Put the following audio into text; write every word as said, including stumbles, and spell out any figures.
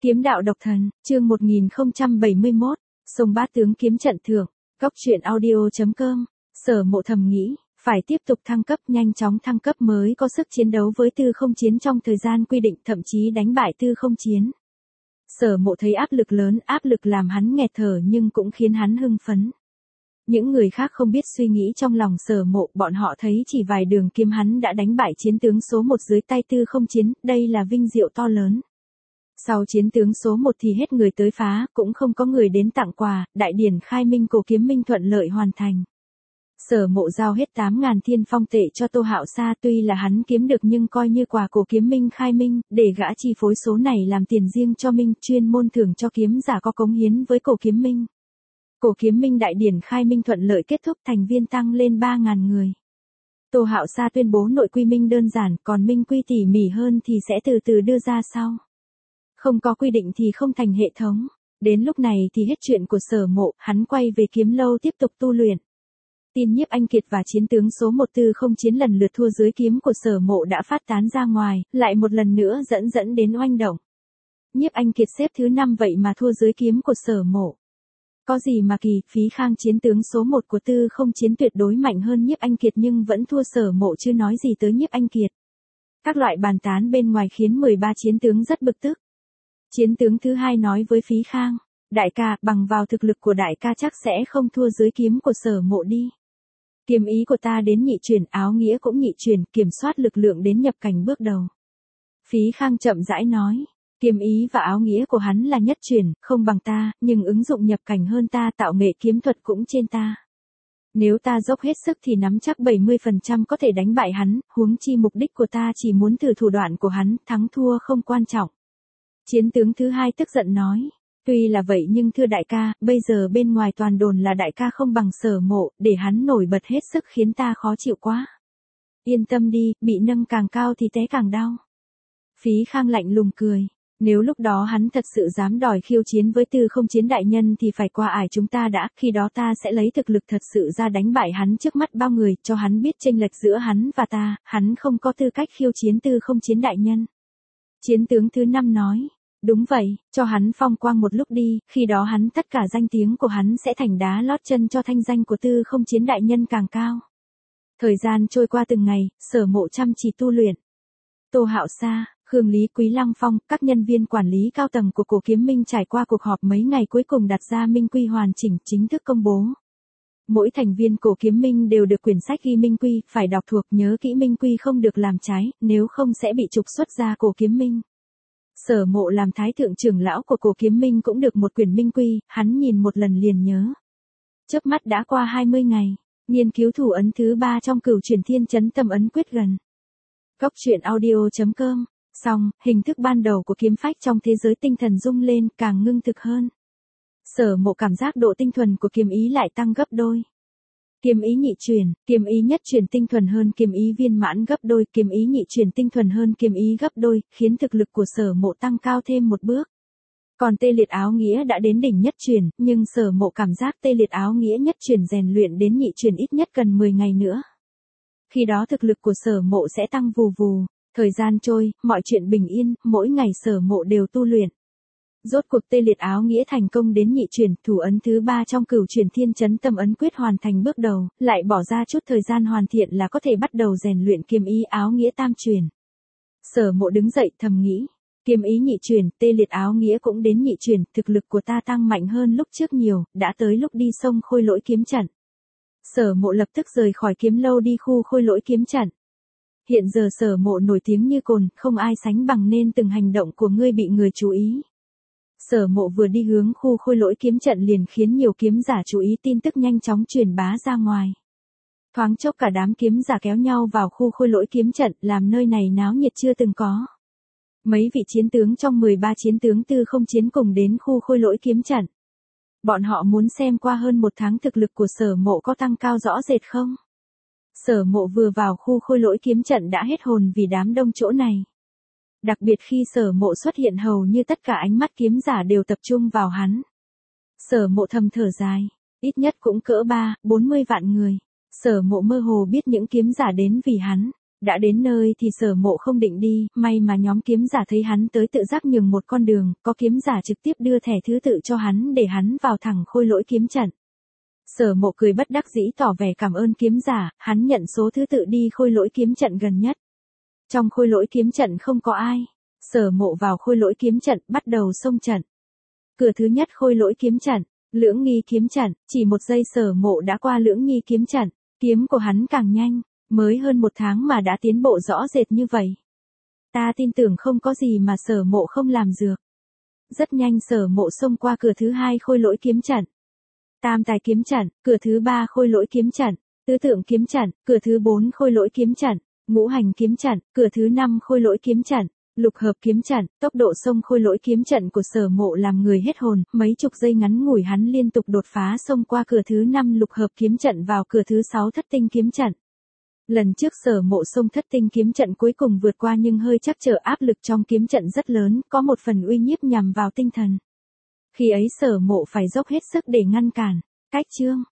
Kiếm đạo độc thần, chương một nghìn không trăm bảy mươi mốt, Sông Bát Tướng kiếm trận thưởng, Cóc truyện audio chấm com, Sở Mộ thầm nghĩ, phải tiếp tục thăng cấp, nhanh chóng thăng cấp mới có sức chiến đấu với Tư Không Chiến trong thời gian quy định, thậm chí đánh bại Tư Không Chiến. Sở Mộ thấy áp lực lớn, áp lực làm hắn nghẹt thở nhưng cũng khiến hắn hưng phấn. Những người khác không biết suy nghĩ trong lòng Sở Mộ, bọn họ thấy chỉ vài đường kiếm hắn đã đánh bại chiến tướng số một dưới tay Tư Không Chiến, đây là vinh diệu to lớn. Sau chiến tướng số một thì hết người tới phá, cũng không có người đến tặng quà, đại điển khai minh cổ kiếm minh thuận lợi hoàn thành. Sở Mộ giao hết tám ngàn thiên phong tệ cho Tô Hạo Sa, tuy là hắn kiếm được nhưng coi như quà cổ kiếm minh khai minh, để gã chi phối số này làm tiền riêng cho minh, chuyên môn thưởng cho kiếm giả có cống hiến với cổ kiếm minh. Cổ kiếm minh đại điển khai minh thuận lợi kết thúc, thành viên tăng lên ba ngàn người. Tô Hạo Sa tuyên bố nội quy minh đơn giản, còn minh quy tỉ mỉ hơn thì sẽ từ từ đưa ra sau. Không có quy định thì không thành hệ thống. Đến lúc này thì hết chuyện của Sở Mộ, hắn quay về kiếm lâu tiếp tục tu luyện. Tin Nhiếp Anh Kiệt và chiến tướng số một Tư Không Chiến lần lượt thua dưới kiếm của Sở Mộ đã phát tán ra ngoài, lại một lần nữa dẫn dẫn đến oanh động. Nhiếp Anh Kiệt xếp thứ năm vậy mà thua dưới kiếm của Sở Mộ. Có gì mà kỳ, Phí Khang chiến tướng số một của Tư Không Chiến tuyệt đối mạnh hơn Nhiếp Anh Kiệt nhưng vẫn thua Sở Mộ chứ nói gì tới Nhiếp Anh Kiệt. Các loại bàn tán bên ngoài khiến mười ba chiến tướng rất bực tức. Chiến tướng thứ hai nói với Phí Khang, đại ca, bằng vào thực lực của đại ca chắc sẽ không thua dưới kiếm của Sở Mộ đi. Kiếm ý của ta đến nhị chuyển, áo nghĩa cũng nhị chuyển, kiểm soát lực lượng đến nhập cảnh bước đầu. Phí Khang chậm rãi nói, kiếm ý và áo nghĩa của hắn là nhất chuyển, không bằng ta, nhưng ứng dụng nhập cảnh hơn ta, tạo nghệ kiếm thuật cũng trên ta. Nếu ta dốc hết sức thì nắm chắc bảy mươi phần trăm có thể đánh bại hắn, huống chi mục đích của ta chỉ muốn thử thủ đoạn của hắn, thắng thua không quan trọng. Chiến tướng thứ hai tức giận nói, tuy là vậy nhưng thưa đại ca, bây giờ bên ngoài toàn đồn là đại ca không bằng Sở Mộ, để hắn nổi bật hết sức khiến ta khó chịu quá. Yên tâm đi, bị nâng càng cao thì té càng đau. Phí Khang lạnh lùng cười, nếu lúc đó hắn thật sự dám đòi khiêu chiến với Tư Không Chiến đại nhân thì phải qua ải chúng ta đã, khi đó ta sẽ lấy thực lực thật sự ra đánh bại hắn trước mắt bao người, cho hắn biết chênh lệch giữa hắn và ta, hắn không có tư cách khiêu chiến Tư Không Chiến đại nhân. Chiến tướng thứ năm nói, đúng vậy, cho hắn phong quang một lúc đi, khi đó hắn tất cả danh tiếng của hắn sẽ thành đá lót chân cho thanh danh của Tư Không Chiến đại nhân càng cao. Thời gian trôi qua từng ngày, Sở Mộ chăm chỉ tu luyện. Tô Hạo Sa, Khương Lý, Quý Lăng Phong, các nhân viên quản lý cao tầng của cổ kiếm minh trải qua cuộc họp mấy ngày cuối cùng đặt ra minh quy hoàn chỉnh, chính thức công bố. Mỗi thành viên cổ kiếm minh đều được quyển sách ghi minh quy, phải đọc thuộc, nhớ kỹ minh quy không được làm trái, nếu không sẽ bị trục xuất ra cổ kiếm minh. Sở Mộ làm thái thượng trưởng lão của cổ kiếm minh cũng được một quyển minh quy, hắn nhìn một lần liền nhớ. Chớp mắt đã qua hai mươi ngày, nghiên cứu thủ ấn thứ ba trong Cửu Chuyển Thiên Chấn Tâm ấn quyết gần. Cóc truyện audio chấm com, xong, hình thức ban đầu của kiếm phách trong thế giới tinh thần rung lên, càng ngưng thực hơn. Sở Mộ cảm giác độ tinh thuần của kiếm ý lại tăng gấp đôi. Kiếm ý nhị chuyển, kiếm ý nhất chuyển tinh thuần hơn kiếm ý viên mãn gấp đôi, kiếm ý nhị chuyển tinh thuần hơn kiếm ý gấp đôi, khiến thực lực của Sở Mộ tăng cao thêm một bước. Còn tê liệt áo nghĩa đã đến đỉnh nhất chuyển, nhưng Sở Mộ cảm giác tê liệt áo nghĩa nhất chuyển rèn luyện đến nhị chuyển ít nhất cần mười ngày nữa. Khi đó thực lực của Sở Mộ sẽ tăng vù vù, thời gian trôi, mọi chuyện bình yên, mỗi ngày Sở Mộ đều tu luyện. Rốt cuộc tê liệt áo nghĩa thành công đến nhị chuyển, thủ ấn thứ ba trong Cửu Chuyển Thiên Chấn Tâm ấn quyết hoàn thành bước đầu, lại bỏ ra chút thời gian hoàn thiện là có thể bắt đầu rèn luyện kiếm ý áo nghĩa tam chuyển. Sở Mộ đứng dậy thầm nghĩ, kiếm ý nhị chuyển, tê liệt áo nghĩa cũng đến nhị chuyển, thực lực của ta tăng mạnh hơn lúc trước nhiều, đã tới lúc đi sông Khôi Lỗi kiếm trận. Sở Mộ lập tức rời khỏi kiếm lâu đi khu Khôi Lỗi kiếm trận. Hiện giờ Sở Mộ nổi tiếng như cồn, không ai sánh bằng nên từng hành động của ngươi bị người chú ý. Sở Mộ vừa đi hướng khu Khôi Lỗi kiếm trận liền khiến nhiều kiếm giả chú ý, tin tức nhanh chóng truyền bá ra ngoài. Thoáng chốc cả đám kiếm giả kéo nhau vào khu Khôi Lỗi kiếm trận, làm nơi này náo nhiệt chưa từng có. Mấy vị chiến tướng trong mười ba chiến tướng Tư Không Chiến cùng đến khu Khôi Lỗi kiếm trận. Bọn họ muốn xem qua hơn một tháng thực lực của Sở Mộ có tăng cao rõ rệt không. Sở Mộ vừa vào khu Khôi Lỗi kiếm trận đã hết hồn vì đám đông chỗ này. Đặc biệt khi Sở Mộ xuất hiện hầu như tất cả ánh mắt kiếm giả đều tập trung vào hắn. Sở Mộ thầm thở dài, ít nhất cũng cỡ ba, bốn mươi vạn người. Sở Mộ mơ hồ biết những kiếm giả đến vì hắn. Đã đến nơi thì Sở Mộ không định đi, may mà nhóm kiếm giả thấy hắn tới tự giác nhường một con đường, có kiếm giả trực tiếp đưa thẻ thứ tự cho hắn để hắn vào thẳng Khôi Lỗi kiếm trận. Sở Mộ cười bất đắc dĩ tỏ vẻ cảm ơn kiếm giả, hắn nhận số thứ tự đi Khôi Lỗi kiếm trận gần nhất. Trong Khôi Lỗi kiếm trận không có ai. Sở Mộ vào Khôi Lỗi kiếm trận, bắt đầu xông trận. Cửa thứ nhất Khôi Lỗi kiếm trận, Lưỡng Nghi kiếm trận, chỉ một giây Sở Mộ đã qua Lưỡng Nghi kiếm trận, kiếm của hắn càng nhanh, mới hơn một tháng mà đã tiến bộ rõ rệt như vậy. Ta tin tưởng không có gì mà Sở Mộ không làm được. Rất nhanh Sở Mộ xông qua cửa thứ hai Khôi Lỗi kiếm trận. Tam Tài kiếm trận, cửa thứ ba Khôi Lỗi kiếm trận, Tứ Tượng kiếm trận, cửa thứ bốn Khôi Lỗi kiếm trận, Ngũ Hành kiếm trận, cửa thứ năm Khôi Lỗi kiếm trận, Lục Hợp kiếm trận. Tốc độ xông Khôi Lỗi kiếm trận của Sở Mộ làm người hết hồn, mấy chục giây ngắn ngủi hắn liên tục đột phá xông qua cửa thứ năm Lục Hợp kiếm trận vào cửa thứ sáu Thất Tinh kiếm trận. Lần trước Sở Mộ xông Thất Tinh kiếm trận cuối cùng vượt qua nhưng hơi trắc trở, áp lực trong kiếm trận rất lớn, có một phần uy nhiếp nhằm vào tinh thần. Khi ấy Sở Mộ phải dốc hết sức để ngăn cản. Cách chương